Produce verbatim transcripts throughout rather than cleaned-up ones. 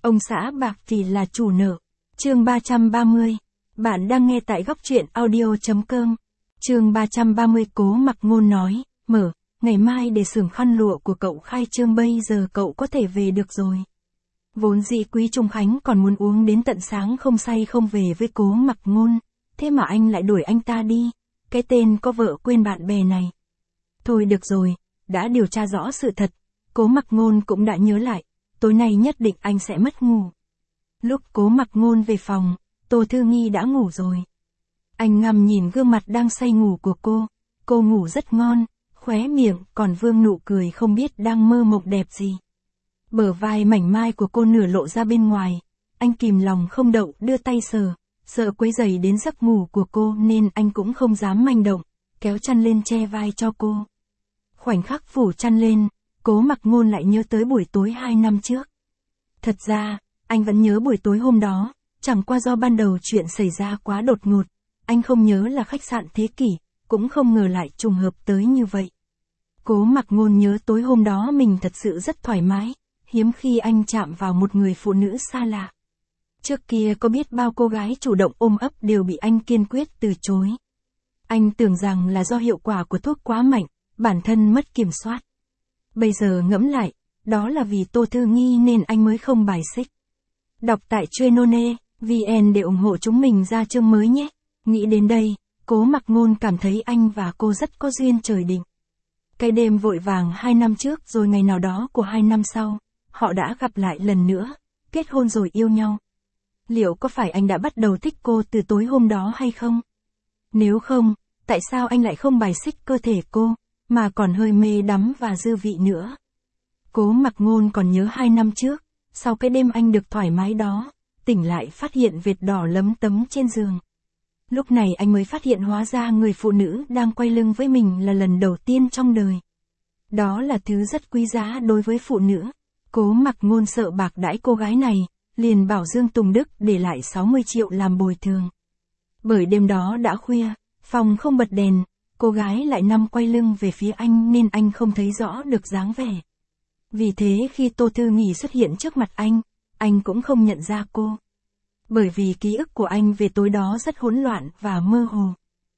Ông xã bạc thì là chủ nợ. Chương ba trăm ba mươi. Bạn đang nghe tại góc truyện audio chấm com. Chương ba trăm ba mươi. Cố Mặc Ngôn nói, mở, ngày mai để xưởng khăn lụa của cậu khai trương, bây giờ cậu có thể về được rồi. Vốn dĩ Quý Trung Khánh còn muốn uống đến tận sáng không say không về với Cố Mặc Ngôn, thế mà anh lại đuổi anh ta đi, cái tên có vợ quên bạn bè này. Thôi được rồi, đã điều tra rõ sự thật, Cố Mặc Ngôn cũng đã nhớ lại, tối nay nhất định anh sẽ mất ngủ. Lúc Cố Mặc Ngôn về phòng, Tô Thư Nghi đã ngủ rồi. Anh ngắm nhìn gương mặt đang say ngủ của cô, cô ngủ rất ngon, khóe miệng còn vương nụ cười không biết đang mơ mộng đẹp gì. Bờ vai mảnh mai của cô nửa lộ ra bên ngoài, anh kìm lòng không đậu đưa tay sờ, sợ quấy rầy đến giấc ngủ của cô nên anh cũng không dám manh động, kéo chăn lên che vai cho cô. Khoảnh khắc phủ chăn lên, Cố Mặc Ngôn lại nhớ tới buổi tối hai năm trước. Thật ra, anh vẫn nhớ buổi tối hôm đó, chẳng qua do ban đầu chuyện xảy ra quá đột ngột, anh không nhớ là khách sạn Thế Kỷ, cũng không ngờ lại trùng hợp tới như vậy. Cố Mặc Ngôn nhớ tối hôm đó mình thật sự rất thoải mái, hiếm khi anh chạm vào một người phụ nữ xa lạ. Trước kia có biết bao cô gái chủ động ôm ấp đều bị anh kiên quyết từ chối. Anh tưởng rằng là do hiệu quả của thuốc quá mạnh, bản thân mất kiểm soát. Bây giờ ngẫm lại, đó là vì Tô Thư Nghi nên anh mới không bài xích. Đọc tại Trenone chấm vn để ủng hộ chúng mình ra chương mới nhé. Nghĩ đến đây, Cố Mặc Ngôn cảm thấy anh và cô rất có duyên trời định. Cái đêm vội vàng hai năm trước rồi ngày nào đó của hai năm sau, họ đã gặp lại lần nữa, kết hôn rồi yêu nhau. Liệu có phải anh đã bắt đầu thích cô từ tối hôm đó hay không? Nếu không, tại sao anh lại không bài xích cơ thể cô, mà còn hơi mê đắm và dư vị nữa? Cố Mặc Ngôn còn nhớ hai năm trước, sau cái đêm anh được thoải mái đó, tỉnh lại phát hiện vệt đỏ lấm tấm trên giường. Lúc này anh mới phát hiện hóa ra người phụ nữ đang quay lưng với mình là lần đầu tiên trong đời. Đó là thứ rất quý giá đối với phụ nữ. Cố Mặc Ngôn sợ bạc đãi cô gái này, liền bảo Dương Tùng Đức để lại sáu mươi triệu làm bồi thường. Bởi đêm đó đã khuya, phòng không bật đèn, cô gái lại nằm quay lưng về phía anh nên anh không thấy rõ được dáng vẻ. Vì thế khi Tô Thư Nghi xuất hiện trước mặt anh, anh cũng không nhận ra cô. Bởi vì ký ức của anh về tối đó rất hỗn loạn và mơ hồ.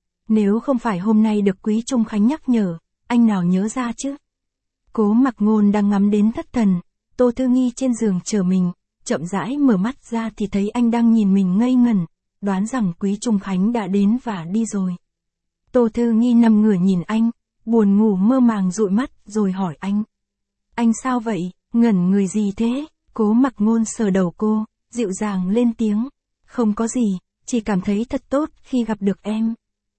Nếu không phải hôm nay được Quý Trung Khánh nhắc nhở, anh nào nhớ ra chứ? Cố Mặc Ngôn đang ngắm đến thất thần, Tô Thư Nghi trên giường chờ mình, chậm rãi mở mắt ra thì thấy anh đang nhìn mình ngây ngẩn, đoán rằng Quý Trung Khánh đã đến và đi rồi. Tô Thư Nghi nằm ngửa nhìn anh, buồn ngủ mơ màng dụi mắt rồi hỏi anh. Anh sao vậy, ngẩn người gì thế? Cố Mặc Ngôn sờ đầu cô, dịu dàng lên tiếng. Không có gì, chỉ cảm thấy thật tốt khi gặp được em.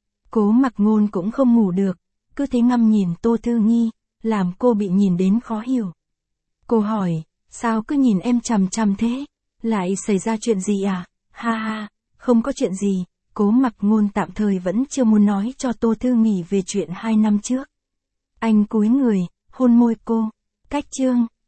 Cố Mặc Ngôn cũng không ngủ được, cứ thế ngắm nhìn Tô Thư Nghi, làm cô bị nhìn đến khó hiểu. Cô hỏi, sao cứ nhìn em chằm chằm thế? Lại xảy ra chuyện gì à? Ha ha, không có chuyện gì. Cố Mặc Ngôn tạm thời vẫn chưa muốn nói cho Tô Thư Nghi về chuyện hai năm trước. Anh cúi người, hôn môi cô. Cách chương